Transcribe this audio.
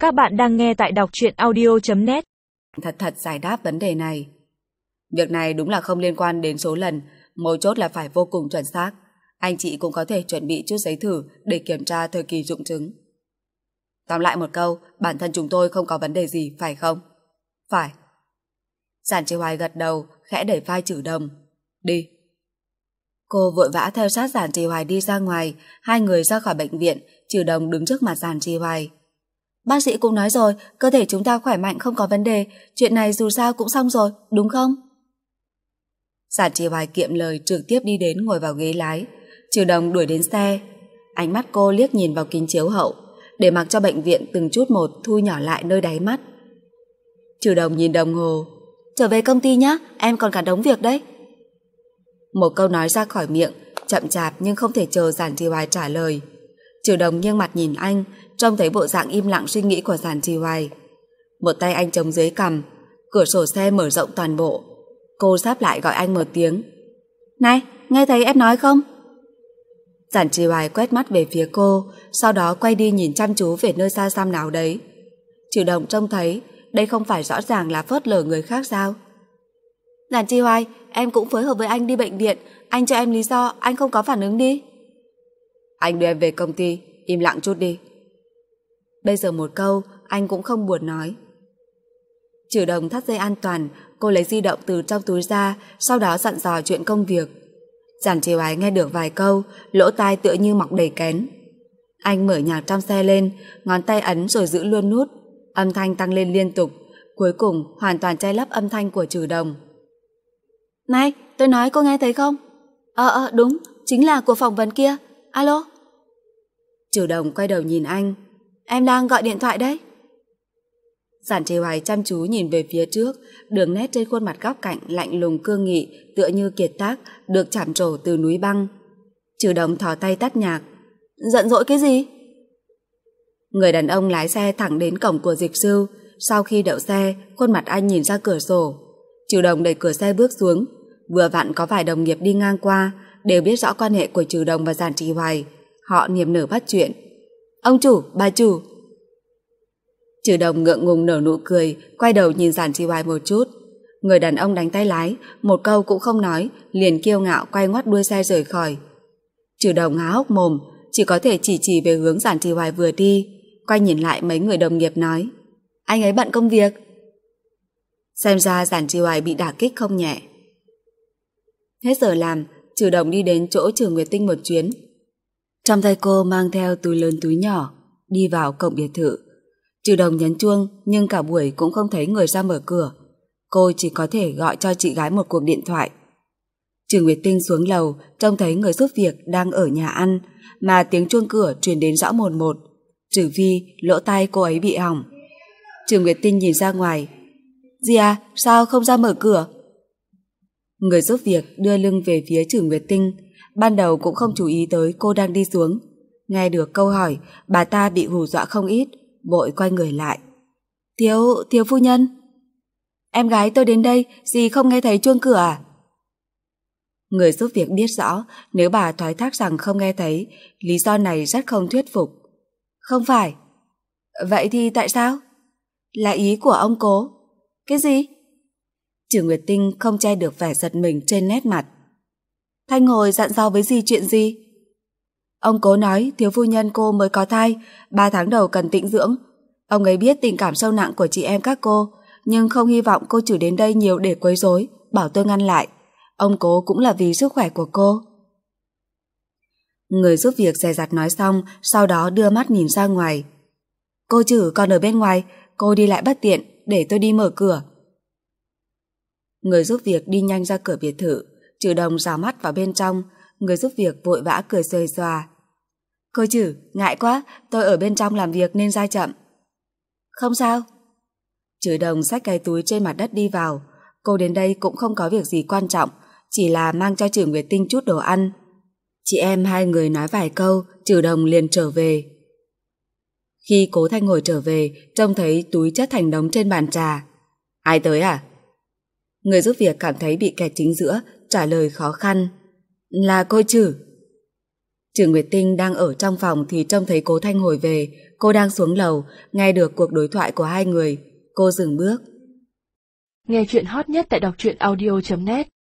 Các bạn đang nghe tại đọc truyện audio.net. Thật giải đáp vấn đề này. Việc này đúng là không liên quan đến số lần, mấu chốt là phải vô cùng chuẩn xác. Anh chị cũng có thể chuẩn bị chút giấy thử để kiểm tra thời kỳ dụng trứng. Tóm lại một câu, bản thân chúng tôi không có vấn đề gì, phải không? Phải. Giản Chi Hoài gật đầu, khẽ đẩy vai Trử Đồng. Đi. Cô vội vã theo sát Giản Chi Hoài đi ra ngoài. Hai người ra khỏi bệnh viện. Trử Đồng đứng trước mặt Giản Chi Hoài. Bác sĩ cũng nói rồi, cơ thể chúng ta khỏe mạnh không có vấn đề. Chuyện này dù sao cũng xong rồi, đúng không? Giản Chi Hoài kiệm lời trực tiếp đi đến ngồi vào ghế lái. Trử Đồng đuổi đến xe. Ánh mắt cô liếc nhìn vào kính chiếu hậu, để mặc cho bệnh viện từng chút một thu nhỏ lại nơi đáy mắt. Trử Đồng nhìn đồng hồ. Trở về công ty nhé, em còn cả đống việc đấy. Một câu nói ra khỏi miệng, chậm chạp nhưng không thể chờ Giản Chi Hoài trả lời. Trử Đồng nghiêng mặt nhìn anh, trông thấy bộ dạng im lặng suy nghĩ của Giản Chi Hoài. Một tay anh chống dưới cằm, cửa sổ xe mở rộng toàn bộ. Cô sáp lại gọi anh một tiếng. Này, nghe thấy em nói không? Giản Chi Hoài quét mắt về phía cô, sau đó quay đi nhìn chăm chú về nơi xa xăm nào đấy. Trử Đồng trông thấy, đây không phải rõ ràng là phớt lờ người khác sao? Giản Chi Hoài, em cũng phối hợp với anh đi bệnh viện, anh cho em lý do anh không có phản ứng đi. Anh đưa em về công ty, im lặng chút đi. Bây giờ một câu, anh cũng không buồn nói. Trử Đồng thắt dây an toàn, cô lấy di động từ trong túi ra, sau đó dặn dò chuyện công việc. Giản Chi Hoài nghe được vài câu, lỗ tai tựa như mọc đầy kén. Anh mở nhạc trong xe lên, ngón tay ấn rồi giữ luôn nút. Âm thanh tăng lên liên tục, cuối cùng hoàn toàn che lấp âm thanh của Trử Đồng. Này, tôi nói cô nghe thấy không? Đúng, chính là cuộc phỏng vấn kia. Alo? Trử Đồng quay đầu nhìn anh. Em đang gọi điện thoại đấy. Giản Chi Hoài chăm chú nhìn về phía trước, đường nét trên khuôn mặt góc cạnh lạnh lùng cương nghị, tựa như kiệt tác được chạm trổ từ núi băng. Trử Đồng thò tay tắt nhạc. Giận dỗi cái gì? Người đàn ông lái xe thẳng đến cổng của Dịch Sưu. Sau khi đậu xe, khuôn mặt anh nhìn ra cửa sổ. Trử Đồng đẩy cửa xe bước xuống. Vừa vặn có vài đồng nghiệp đi ngang qua, đều biết rõ quan hệ của Trử Đồng và Giản Chi Hoài. Họ niềm nở bắt chuyện. Ông chủ, bà chủ. Trử Đồng ngượng ngùng nở nụ cười, quay đầu nhìn Giản Chi Hoài một chút. Người đàn ông đánh tay lái, một câu cũng không nói, liền kiêu ngạo quay ngoắt đuôi xe rời khỏi. Trử Đồng há hốc mồm, chỉ có thể chỉ về hướng Giản Chi Hoài vừa đi, quay nhìn lại mấy người đồng nghiệp nói. Anh ấy bận công việc. Xem ra Giản Chi Hoài bị đả kích không nhẹ. Hết giờ làm, Trử Đồng đi đến chỗ Trường Nguyệt Tinh một chuyến. Trong tay cô mang theo túi lớn túi nhỏ, đi vào cổng biệt thự. Trử Đồng nhấn chuông nhưng cả buổi cũng không thấy người ra mở cửa. Cô chỉ có thể gọi cho chị gái một cuộc điện thoại. Trường Nguyệt Tinh xuống lầu, trông thấy người giúp việc đang ở nhà ăn, mà tiếng chuông cửa truyền đến rõ mồn một. Trừ phi lỗ tai cô ấy bị hỏng. Trường Nguyệt Tinh nhìn ra ngoài. Gì à, sao không ra mở cửa? Người giúp việc đưa lưng về phía Trường Nguyệt Tinh, ban đầu cũng không chú ý tới cô đang đi xuống. Nghe được câu hỏi, bà ta bị hù dọa không ít, vội quay người lại. Thiếu phu nhân. Em gái tôi đến đây, dì không nghe thấy chuông cửa à? Người giúp việc biết rõ, nếu bà thoái thác rằng không nghe thấy, lý do này rất không thuyết phục. Không phải. Vậy thì tại sao? Là ý của ông cố. Cái gì? Trường Nguyệt Tinh không che được vẻ giật mình trên nét mặt. Thanh Hồi dặn dò với dì chuyện gì? Ông cố nói thiếu phu nhân cô mới có thai, 3 tháng đầu cần tĩnh dưỡng. Ông ấy biết tình cảm sâu nặng của chị em các cô, nhưng không hy vọng cô chủ đến đây nhiều để quấy rối, bảo tôi ngăn lại. Ông cố cũng là vì sức khỏe của cô. Người giúp việc dè dặt nói xong, sau đó đưa mắt nhìn ra ngoài. Cô Trử còn ở bên ngoài, cô đi lại bất tiện, để tôi đi mở cửa. Người giúp việc đi nhanh ra cửa biệt thự. Trử Đồng rào mắt vào bên trong. Người giúp việc vội vã cười xuề xòa. Cô Trử, ngại quá, tôi ở bên trong làm việc nên ra chậm. Không sao. Trử Đồng xách cái túi trên mặt đất đi vào. Cô đến đây cũng không có việc gì quan trọng, chỉ là mang cho Trử Nguyệt Tinh chút đồ ăn. Chị em hai người nói vài câu, Trử Đồng liền trở về. Khi Cố Thanh Hồi trở về, trông thấy túi chất thành đống trên bàn trà. Ai tới à? Người giúp việc cảm thấy bị kẹt chính giữa, trả lời khó khăn. Là cô Trử. Trừ Nguyệt Tinh đang ở trong phòng thì trông thấy Cố Thanh Hồi về. Cô đang xuống lầu, nghe được cuộc đối thoại của hai người. Cô dừng bước. Nghe chuyện hot nhất tại đọc truyện audio.net